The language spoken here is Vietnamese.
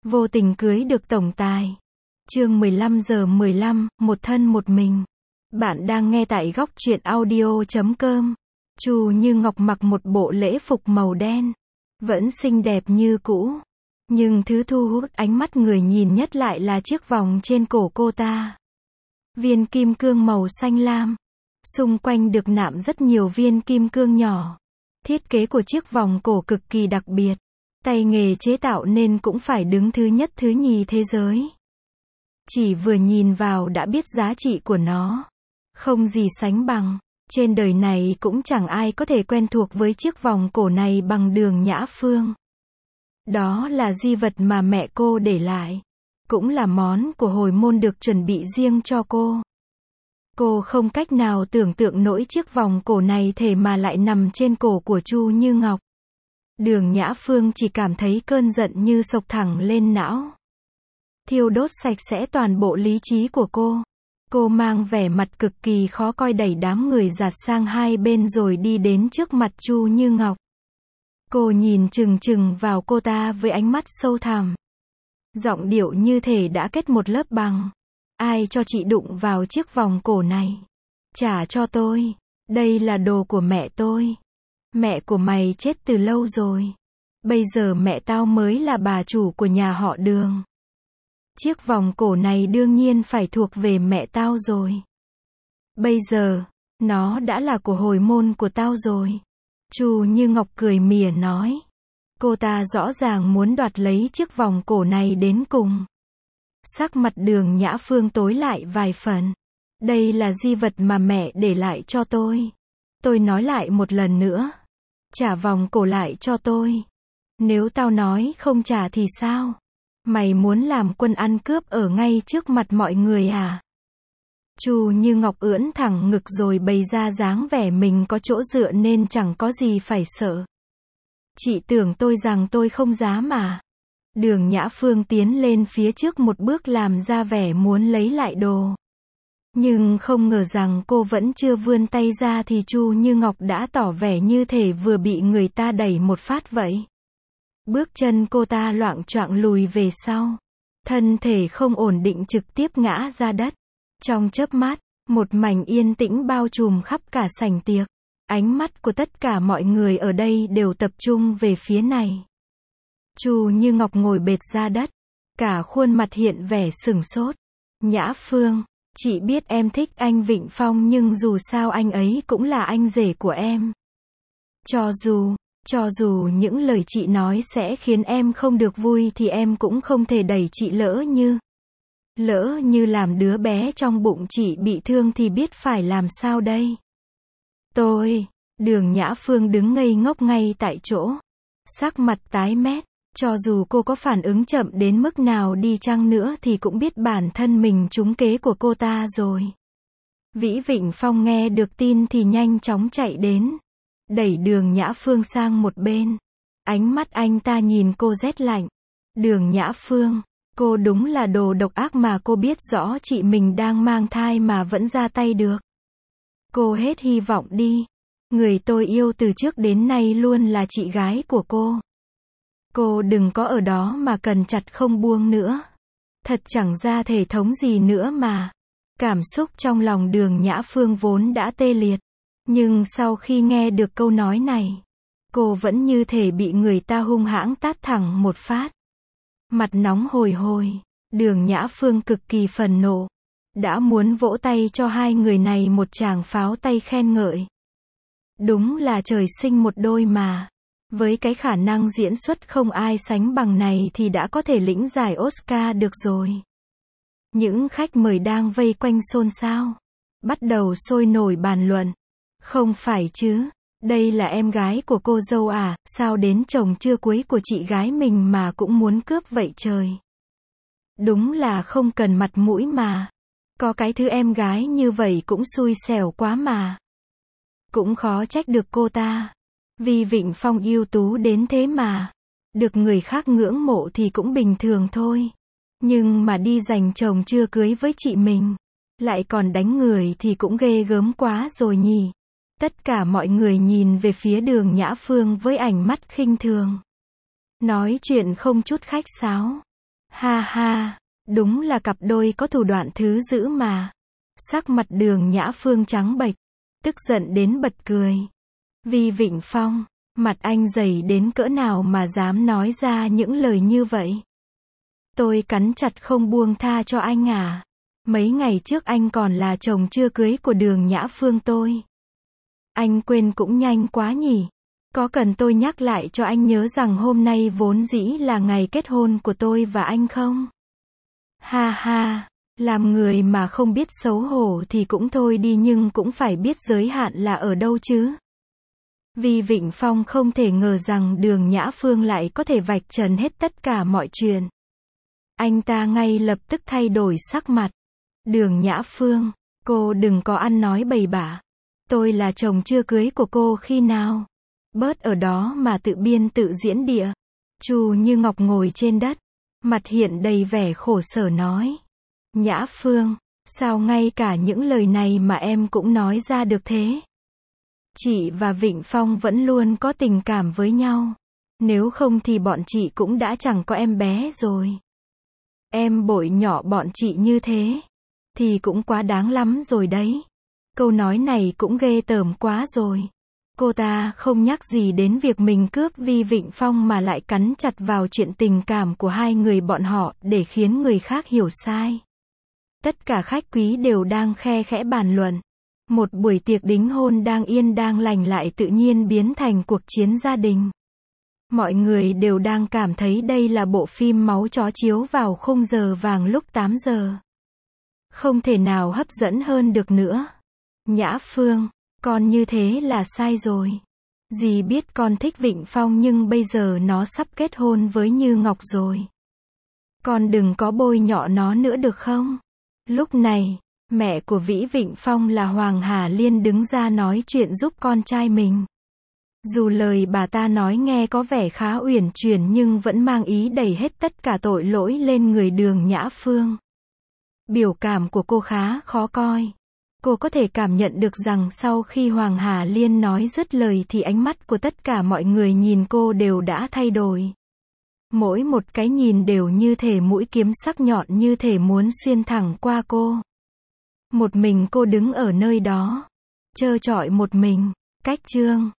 Vô tình cưới được tổng tài. Chương 15:15, một thân một mình. Bạn đang nghe tại góc truyện audio.com. Chu Như Ngọc mặc một bộ lễ phục màu đen, vẫn xinh đẹp như cũ. Nhưng thứ thu hút ánh mắt người nhìn nhất lại là chiếc vòng trên cổ cô ta. Viên kim cương màu xanh lam. Xung quanh được nạm rất nhiều viên kim cương nhỏ. Thiết kế của chiếc vòng cổ cực kỳ đặc biệt. Tay nghề chế tạo nên cũng phải đứng thứ nhất thứ nhì thế giới. Chỉ vừa nhìn vào đã biết giá trị của nó. Không gì sánh bằng. Trên đời này cũng chẳng ai có thể quen thuộc với chiếc vòng cổ này bằng Đường Nhã Phương. Đó là di vật mà mẹ cô để lại. Cũng là món của hồi môn được chuẩn bị riêng cho cô. Cô không cách nào tưởng tượng nổi chiếc vòng cổ này thế mà lại nằm trên cổ của Chu Như Ngọc. Đường Nhã Phương chỉ cảm thấy cơn giận như xộc thẳng lên não. Thiêu đốt sạch sẽ toàn bộ lý trí của cô. Cô mang vẻ mặt cực kỳ khó coi đẩy đám người dạt sang hai bên rồi đi đến trước mặt Chu Như Ngọc. Cô nhìn chừng chừng vào cô ta với ánh mắt sâu thẳm. Giọng điệu như thể đã kết một lớp bằng. Ai cho chị đụng vào chiếc vòng cổ này? Trả cho tôi. Đây là đồ của mẹ tôi. Mẹ của mày chết từ lâu rồi. Bây giờ mẹ tao mới là bà chủ của nhà họ Đường. Chiếc vòng cổ này đương nhiên phải thuộc về mẹ tao rồi. Bây giờ, nó đã là của hồi môn của tao rồi. Chu Như Ngọc cười mỉa nói. Cô ta rõ ràng muốn đoạt lấy chiếc vòng cổ này đến cùng. Sắc mặt Đường Nhã Phương tối lại vài phần. Đây là di vật mà mẹ để lại cho tôi. Tôi nói lại một lần nữa. Trả vòng cổ lại cho tôi. Nếu tao nói không trả thì sao? Mày muốn làm quân ăn cướp ở ngay trước mặt mọi người à? Chu Như Ngọc ưỡn thẳng ngực rồi bày ra dáng vẻ mình có chỗ dựa nên chẳng có gì phải sợ. Chị tưởng tôi rằng tôi không dám à? Đường Nhã Phương tiến lên phía trước một bước làm ra vẻ muốn lấy lại đồ. Nhưng không ngờ rằng cô vẫn chưa vươn tay ra thì Chu Như Ngọc đã tỏ vẻ như thể vừa bị người ta đẩy một phát vậy. Bước chân cô ta loạng choạng lùi về sau. Thân thể không ổn định trực tiếp ngã ra đất. Trong chớp mắt, một mảnh yên tĩnh bao trùm khắp cả sảnh tiệc. Ánh mắt của tất cả mọi người ở đây đều tập trung về phía này. Chu Như Ngọc ngồi bệt ra đất. Cả khuôn mặt hiện vẻ sửng sốt. Nhã Phương, chị biết em thích anh Vịnh Phong nhưng dù sao anh ấy cũng là anh rể của em. Cho dù những lời chị nói sẽ khiến em không được vui thì em cũng không thể đẩy chị lỡ như làm đứa bé trong bụng chị bị thương thì biết phải làm sao đây. Đường Nhã Phương đứng ngây ngốc ngay tại chỗ. Sắc mặt tái mét. Cho dù cô có phản ứng chậm đến mức nào đi chăng nữa thì cũng biết bản thân mình trúng kế của cô ta rồi. Vĩ Vịnh Phong nghe được tin thì nhanh chóng chạy đến. Đẩy Đường Nhã Phương sang một bên. Ánh mắt anh ta nhìn cô rét lạnh. Đường Nhã Phương, cô đúng là đồ độc ác mà cô biết rõ chị mình đang mang thai mà vẫn ra tay được. Cô hết hy vọng đi. Người tôi yêu từ trước đến nay luôn là chị gái của cô. Cô đừng có ở đó mà cần chặt không buông nữa. Thật chẳng ra thể thống gì nữa mà. Cảm xúc trong lòng Đường Nhã Phương vốn đã tê liệt. Nhưng sau khi nghe được câu nói này, cô vẫn như thể bị người ta hung hãng tát thẳng một phát. Mặt nóng hồi hổi. Đường Nhã Phương cực kỳ phẫn nộ. Đã muốn vỗ tay cho hai người này một tràng pháo tay khen ngợi. Đúng là trời sinh một đôi mà. Với cái khả năng diễn xuất không ai sánh bằng này thì đã có thể lĩnh giải Oscar được rồi. Những khách mời đang vây quanh xôn xao. Bắt đầu sôi nổi bàn luận. Không phải chứ, đây là em gái của cô dâu à, sao đến chồng chưa cưới của chị gái mình mà cũng muốn cướp vậy trời. Đúng là không cần mặt mũi mà. Có cái thứ em gái như vậy cũng xui xẻo quá mà. Cũng khó trách được cô ta. Vì Vịnh Phong ưu tú đến thế mà. Được người khác ngưỡng mộ thì cũng bình thường thôi. Nhưng mà đi giành chồng chưa cưới với chị mình, lại còn đánh người thì cũng ghê gớm quá rồi nhỉ. Tất cả mọi người nhìn về phía Đường Nhã Phương với ánh mắt khinh thường. Nói chuyện không chút khách sáo. Ha ha, đúng là cặp đôi có thủ đoạn thứ dữ mà. Sắc mặt Đường Nhã Phương trắng bệch, tức giận đến bật cười. Vi Vịnh Phong, mặt anh dày đến cỡ nào mà dám nói ra những lời như vậy? Tôi cắn chặt không buông tha cho anh à? Mấy ngày trước anh còn là chồng chưa cưới của Đường Nhã Phương tôi. Anh quên cũng nhanh quá nhỉ? Có cần tôi nhắc lại cho anh nhớ rằng hôm nay vốn dĩ là ngày kết hôn của tôi và anh không? Ha ha, làm người mà không biết xấu hổ thì cũng thôi đi nhưng cũng phải biết giới hạn là ở đâu chứ. Vi Vịnh Phong không thể ngờ rằng Đường Nhã Phương lại có thể vạch trần hết tất cả mọi chuyện. Anh ta ngay lập tức thay đổi sắc mặt. Đường Nhã Phương, cô đừng có ăn nói bậy bạ. Tôi là chồng chưa cưới của cô khi nào? Bớt ở đó mà tự biên tự diễn địa. Chu Như Ngọc ngồi trên đất, mặt hiện đầy vẻ khổ sở nói. Nhã Phương, sao ngay cả những lời này mà em cũng nói ra được thế? Chị và Vịnh Phong vẫn luôn có tình cảm với nhau. Nếu không thì bọn chị cũng đã chẳng có em bé rồi. Em bội nhỏ bọn chị như thế thì cũng quá đáng lắm rồi đấy. Câu nói này cũng ghê tởm quá rồi. Cô ta không nhắc gì đến việc mình cướp Vi Vịnh Phong mà lại cắn chặt vào chuyện tình cảm của hai người bọn họ để khiến người khác hiểu sai. Tất cả khách quý đều đang khe khẽ bàn luận. Một buổi tiệc đính hôn đang yên đang lành lại tự nhiên biến thành cuộc chiến gia đình. Mọi người đều đang cảm thấy đây là bộ phim máu chó chiếu vào khung giờ vàng lúc 8 giờ. Không thể nào hấp dẫn hơn được nữa. Nhã Phương, con như thế là sai rồi. Dì biết con thích Vịnh Phong nhưng bây giờ nó sắp kết hôn với Như Ngọc rồi. Con đừng có bôi nhọ nó nữa được không? Lúc này, mẹ của Vĩ Vịnh Phong là Hoàng Hà Liên đứng ra nói chuyện giúp con trai mình. Dù lời bà ta nói nghe có vẻ khá uyển chuyển nhưng vẫn mang ý đẩy hết tất cả tội lỗi lên người Đường Nhã Phương. Biểu cảm của cô khá khó coi. Cô có thể cảm nhận được rằng sau khi Hoàng Hà Liên nói dứt lời thì ánh mắt của tất cả mọi người nhìn cô đều đã thay đổi. Mỗi một cái nhìn đều như thể mũi kiếm sắc nhọn như thể muốn xuyên thẳng qua cô. Một mình cô đứng ở nơi đó, trơ trọi một mình, cách chương.